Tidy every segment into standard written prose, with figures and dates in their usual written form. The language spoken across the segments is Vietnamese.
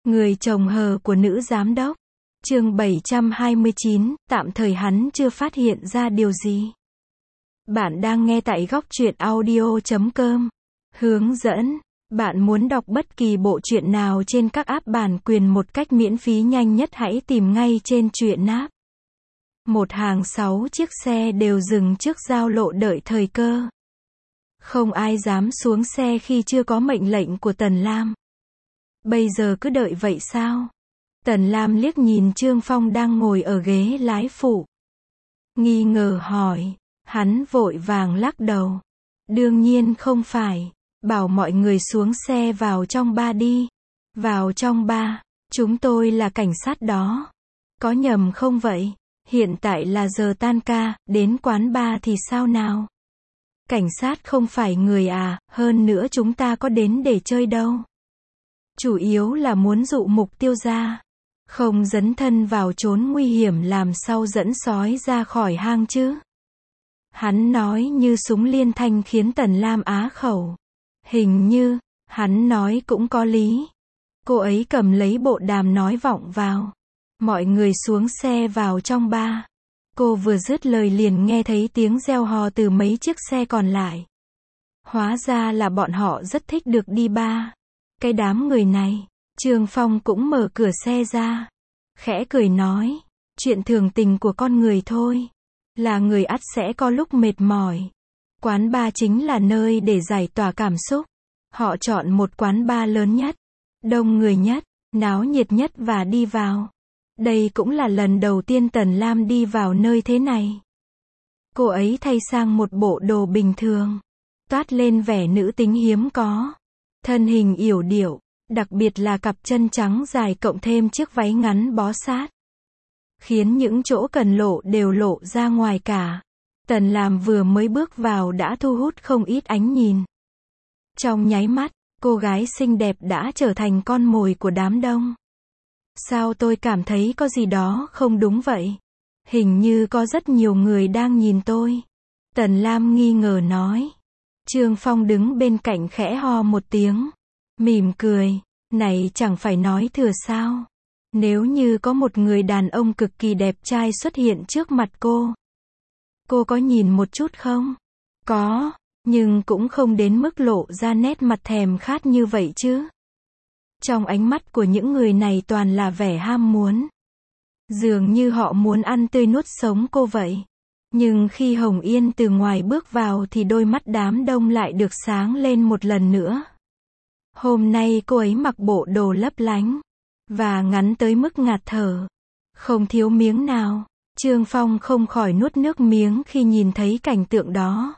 Người chồng hờ của nữ giám đốc. Chương 729, tạm thời hắn chưa phát hiện ra điều gì. Bạn đang nghe tại góc truyện audio.com. Hướng dẫn. Bạn muốn đọc bất kỳ bộ truyện nào trên các app bản quyền một cách miễn phí nhanh nhất, hãy tìm ngay trên truyện app. Một hàng 6 chiếc xe đều dừng trước giao lộ đợi thời cơ. Không ai dám xuống xe khi chưa có mệnh lệnh của Tần Lam. Bây giờ cứ đợi vậy sao? Tần Lam liếc nhìn Trương Phong đang ngồi ở ghế lái phụ. Nghi ngờ hỏi. Hắn vội vàng lắc đầu. Đương nhiên không phải. Bảo mọi người xuống xe vào trong ba đi. Vào trong ba. Chúng tôi là cảnh sát đó. Có nhầm không vậy? Hiện tại là giờ tan ca, đến quán bar thì sao nào? Cảnh sát không phải người à, hơn nữa chúng ta có đến để chơi đâu. Chủ yếu là muốn dụ mục tiêu ra. Không dấn thân vào chốn nguy hiểm làm sao dẫn sói ra khỏi hang chứ. Hắn nói như súng liên thanh khiến Tần Lam á khẩu. Hình như, hắn nói cũng có lý. Cô ấy cầm lấy bộ đàm nói vọng vào. Mọi người xuống xe vào trong ba. Cô vừa dứt lời liền nghe thấy tiếng reo hò từ mấy chiếc xe còn lại. Hóa ra là bọn họ rất thích được đi ba. Cái đám người này. Trương Phong cũng mở cửa xe ra. Khẽ cười nói. Chuyện thường tình của con người thôi. Là người ắt sẽ có lúc mệt mỏi. Quán bar chính là nơi để giải tỏa cảm xúc. Họ chọn một quán bar lớn nhất, đông người nhất, náo nhiệt nhất và đi vào. Đây cũng là lần đầu tiên Tần Lam đi vào nơi thế này. Cô ấy thay sang một bộ đồ bình thường, toát lên vẻ nữ tính hiếm có. Thân hình yểu điệu, đặc biệt là cặp chân trắng dài cộng thêm chiếc váy ngắn bó sát. Khiến những chỗ cần lộ đều lộ ra ngoài cả. Tần Lam vừa mới bước vào đã thu hút không ít ánh nhìn. Trong nháy mắt, cô gái xinh đẹp đã trở thành con mồi của đám đông. Sao tôi cảm thấy có gì đó không đúng vậy? Hình như có rất nhiều người đang nhìn tôi. Tần Lam nghi ngờ nói. Trương Phong đứng bên cạnh khẽ ho một tiếng. Mỉm cười. Này chẳng phải nói thừa sao? Nếu như có một người đàn ông cực kỳ đẹp trai xuất hiện trước mặt cô có nhìn một chút không? Có, nhưng cũng không đến mức lộ ra nét mặt thèm khát như vậy chứ. Trong ánh mắt của những người này toàn là vẻ ham muốn. Dường như họ muốn ăn tươi nuốt sống cô vậy. Nhưng khi Hồng Yên từ ngoài bước vào thì đôi mắt đám đông lại được sáng lên một lần nữa. Hôm nay cô ấy mặc bộ đồ lấp lánh và ngắn tới mức ngạt thở, không thiếu miếng nào. Trương Phong không khỏi nuốt nước miếng khi nhìn thấy cảnh tượng đó.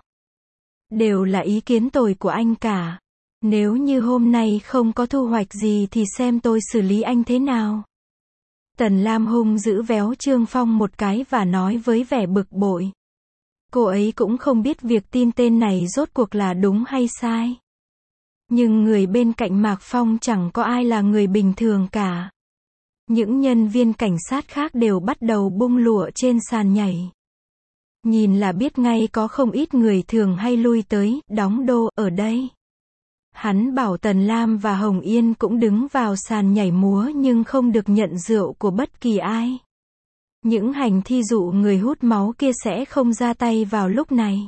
Đều là ý kiến tồi của anh cả. Nếu như hôm nay không có thu hoạch gì thì xem tôi xử lý anh thế nào. Tần Lam hung dữ véo Trương Phong một cái và nói với vẻ bực bội. Cô ấy cũng không biết việc tin tên này rốt cuộc là đúng hay sai. Nhưng người bên cạnh Mạc Phong chẳng có ai là người bình thường cả. Những nhân viên cảnh sát khác đều bắt đầu bung lụa trên sàn nhảy. Nhìn là biết ngay có không ít người thường hay lui tới, đóng đô, ở đây. Hắn bảo Tần Lam và Hồng Yên cũng đứng vào sàn nhảy múa nhưng không được nhận rượu của bất kỳ ai. Những hành thi dụ người hút máu kia sẽ không ra tay vào lúc này.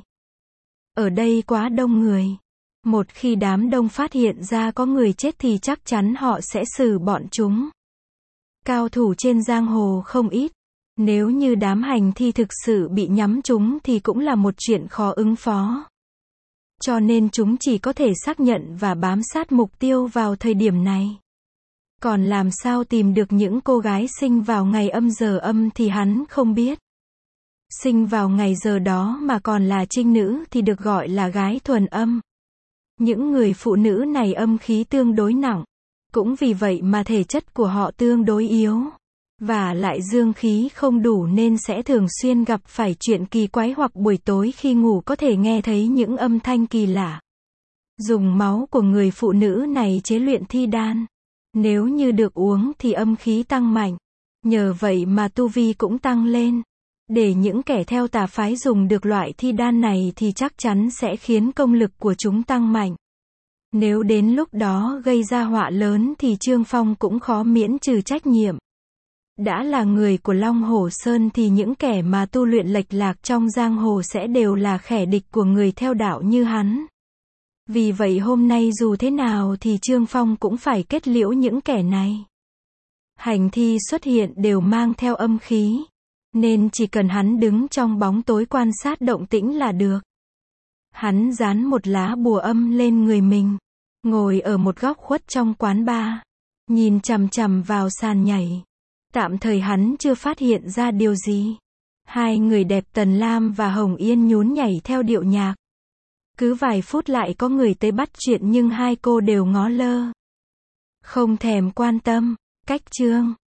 Ở đây quá đông người. Một khi đám đông phát hiện ra có người chết thì chắc chắn họ sẽ xử bọn chúng. Cao thủ trên giang hồ không ít. Nếu như đám hành thi thực sự bị nhắm trúng thì cũng là một chuyện khó ứng phó. Cho nên chúng chỉ có thể xác nhận và bám sát mục tiêu vào thời điểm này. Còn làm sao tìm được những cô gái sinh vào ngày âm giờ âm thì hắn không biết. Sinh vào ngày giờ đó mà còn là trinh nữ thì được gọi là gái thuần âm. Những người phụ nữ này âm khí tương đối nặng. Cũng vì vậy mà thể chất của họ tương đối yếu. Và lại dương khí không đủ nên sẽ thường xuyên gặp phải chuyện kỳ quái hoặc buổi tối khi ngủ có thể nghe thấy những âm thanh kỳ lạ. Dùng máu của người phụ nữ này chế luyện thi đan. Nếu như được uống thì âm khí tăng mạnh. Nhờ vậy mà tu vi cũng tăng lên. Để những kẻ theo tà phái dùng được loại thi đan này thì chắc chắn sẽ khiến công lực của chúng tăng mạnh. Nếu đến lúc đó gây ra họa lớn thì Trương Phong cũng khó miễn trừ trách nhiệm. Đã là người của Long Hổ Sơn thì những kẻ mà tu luyện lệch lạc trong giang hồ sẽ đều là kẻ địch của người theo đạo như hắn. Vì vậy hôm nay dù thế nào thì Trương Phong cũng phải kết liễu những kẻ này. Hành thi xuất hiện đều mang theo âm khí, nên chỉ cần hắn đứng trong bóng tối quan sát động tĩnh là được. Hắn dán một lá bùa âm lên người mình, ngồi ở một góc khuất trong quán bar, nhìn chằm chằm vào sàn nhảy. Tạm thời hắn chưa phát hiện ra điều gì. Hai người đẹp Tần Lam và Hồng Yên nhún nhảy theo điệu nhạc. Cứ vài phút lại có người tới bắt chuyện nhưng hai cô đều ngó lơ, không thèm quan tâm. Cách chương